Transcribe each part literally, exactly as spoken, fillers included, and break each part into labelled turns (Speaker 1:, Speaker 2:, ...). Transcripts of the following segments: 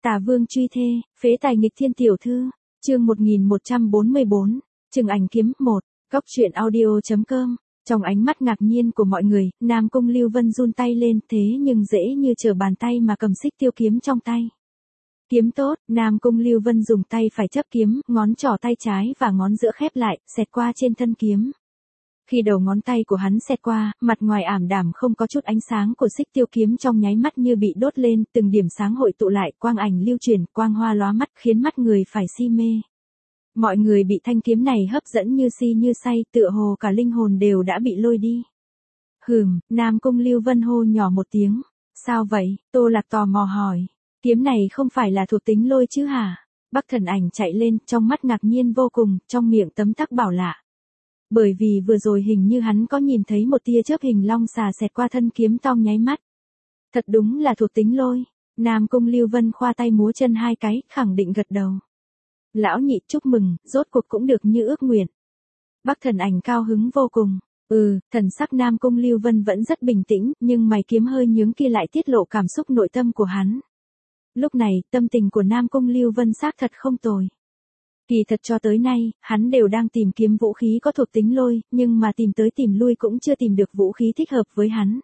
Speaker 1: Tả Vương truy thê, phế tài nghịch thiên tiểu thư, chương một nghìn một trăm bốn mươi bốn, Trừng Ảnh kiếm một, Góc truyện audio.com. Trong ánh mắt ngạc nhiên của mọi người, Nam Cung Lưu Vân run tay lên, thế nhưng dễ như trở bàn tay mà cầm xích tiêu kiếm trong tay. Kiếm tốt, Nam Cung Lưu Vân dùng tay phải chấp kiếm, ngón trỏ tay trái và ngón giữa khép lại, xẹt qua trên thân kiếm. Khi đầu ngón tay của hắn xẹt qua, mặt ngoài ảm đạm không có chút ánh sáng của xích tiêu kiếm trong nháy mắt như bị đốt lên, từng điểm sáng hội tụ lại, quang ảnh lưu chuyển, quang hoa lóa mắt, khiến mắt người phải si mê. Mọi người bị thanh kiếm này hấp dẫn như si như say, tựa hồ cả linh hồn đều đã bị lôi đi. Hừm, Nam Cung Lưu Vân hô nhỏ một tiếng. Sao vậy? Tô Lạc tò mò hỏi. Kiếm này không phải là thuộc tính lôi chứ hả? Bắc Thần Ảnh chạy lên, trong mắt ngạc nhiên vô cùng, trong miệng tấm tắc bảo lạ. Bởi vì vừa rồi hình như hắn có nhìn thấy một tia chớp hình long xà xẹt qua thân kiếm trong nháy mắt. Thật đúng là thuộc tính lôi. Nam Cung Lưu Vân khoa tay múa chân hai cái, khẳng định gật đầu. Lão nhị chúc mừng, rốt cuộc cũng được như ước nguyện. Bắc Thần Ảnh cao hứng vô cùng. Ừ, thần sắc Nam Cung Lưu Vân vẫn rất bình tĩnh, nhưng mày kiếm hơi nhướng kia lại tiết lộ cảm xúc nội tâm của hắn. Lúc này, tâm tình của Nam Cung Lưu Vân xác thật không tồi. Kỳ thật cho tới nay, hắn đều đang tìm kiếm vũ khí có thuộc tính lôi, nhưng mà tìm tới tìm lui cũng chưa tìm được vũ khí thích hợp với hắn.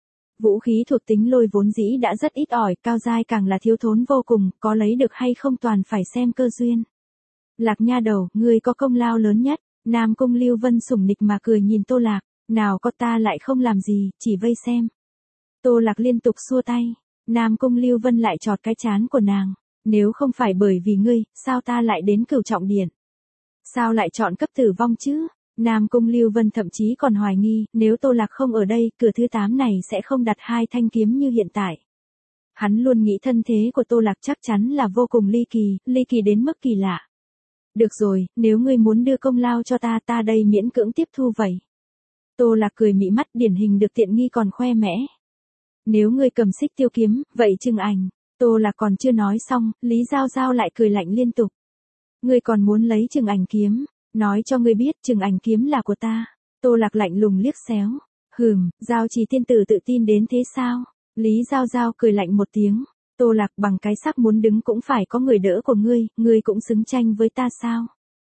Speaker 1: Vũ khí thuộc tính lôi vốn dĩ đã rất ít ỏi, cao giai càng là thiếu thốn vô cùng, có lấy được hay không toàn phải xem cơ duyên. Lạc nha đầu, ngươi có công lao lớn nhất. Nam Cung Lưu Vân sủng nịch mà cười nhìn Tô Lạc, nào có ta lại không làm gì, chỉ vây xem. Tô Lạc liên tục xua tay, Nam Cung Lưu Vân lại chọt cái trán của nàng. Nếu không phải bởi vì ngươi, sao ta lại đến Cửu Trọng Điện? Sao lại chọn cấp tử vong chứ? Nam Cung Lưu Vân thậm chí còn hoài nghi, nếu Tô Lạc không ở đây, cửa thứ tám này sẽ không đặt hai thanh kiếm như hiện tại. Hắn luôn nghĩ thân thế của Tô Lạc chắc chắn là vô cùng ly kỳ, ly kỳ đến mức kỳ lạ. Được rồi, nếu ngươi muốn đưa công lao cho ta, ta đây miễn cưỡng tiếp thu vậy. Tô Lạc cười mị mắt, điển hình được tiện nghi còn khoe mẽ. Nếu ngươi cầm xích tiêu kiếm, vậy Trừng Ảnh. Tô Lạc còn chưa nói xong, Lý Giao Giao lại cười lạnh liên tục. Ngươi còn muốn lấy Trừng Ảnh kiếm, nói cho ngươi biết Trừng Ảnh kiếm là của ta. Tô Lạc lạnh lùng liếc xéo. Hừm, Giao Trì tiên tử tự tin đến thế sao? Lý Giao Giao cười lạnh một tiếng. Tô Lạc bằng cái sắc muốn đứng cũng phải có người đỡ của ngươi, ngươi cũng xứng tranh với ta sao?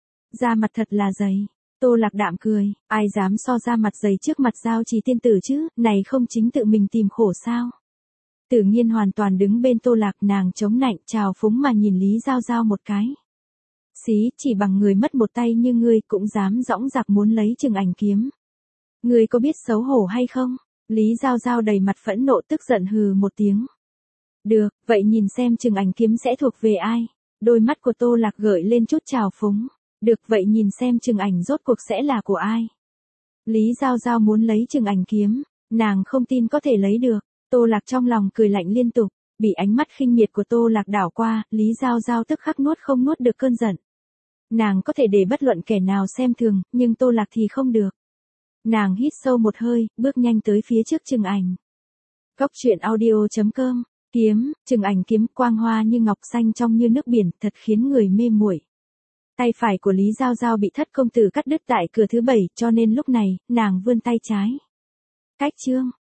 Speaker 1: Da mặt thật là dày. Tô Lạc đạm cười, ai dám so ra mặt dày trước mặt Giao Trì tiên tử chứ, này không chính tự mình tìm khổ sao? Tự nhiên hoàn toàn đứng bên Tô Lạc, nàng chống nạnh trào phúng mà nhìn Lý Giao Giao một cái. Xí, chỉ bằng người mất một tay như ngươi cũng dám dõng dạc muốn lấy Trừng Ảnh kiếm. Ngươi có biết xấu hổ hay không? Lý Giao Giao đầy mặt phẫn nộ tức giận hừ một tiếng. Được, vậy nhìn xem Trừng Ảnh kiếm sẽ thuộc về ai? Đôi mắt của Tô Lạc gợi lên chút trào phúng. Được, vậy nhìn xem Trừng Ảnh rốt cuộc sẽ là của ai? Lý Giao Giao muốn lấy Trừng Ảnh kiếm, nàng không tin có thể lấy được. Tô Lạc trong lòng cười lạnh liên tục, bị ánh mắt khinh miệt của Tô Lạc đảo qua, Lý Giao Giao tức khắc nuốt không nuốt được cơn giận. Nàng có thể để bất luận kẻ nào xem thường, nhưng Tô Lạc thì không được. Nàng hít sâu một hơi, bước nhanh tới phía trước Trừng Ảnh. Góc truyện audio.com. Kiếm, Trừng Ảnh kiếm quang hoa như ngọc xanh trong như nước biển, thật khiến người mê muội. Tay phải của Lý Giao Giao bị thất công tử cắt đứt tại cửa thứ bảy, cho nên lúc này, nàng vươn tay trái. Cách chương.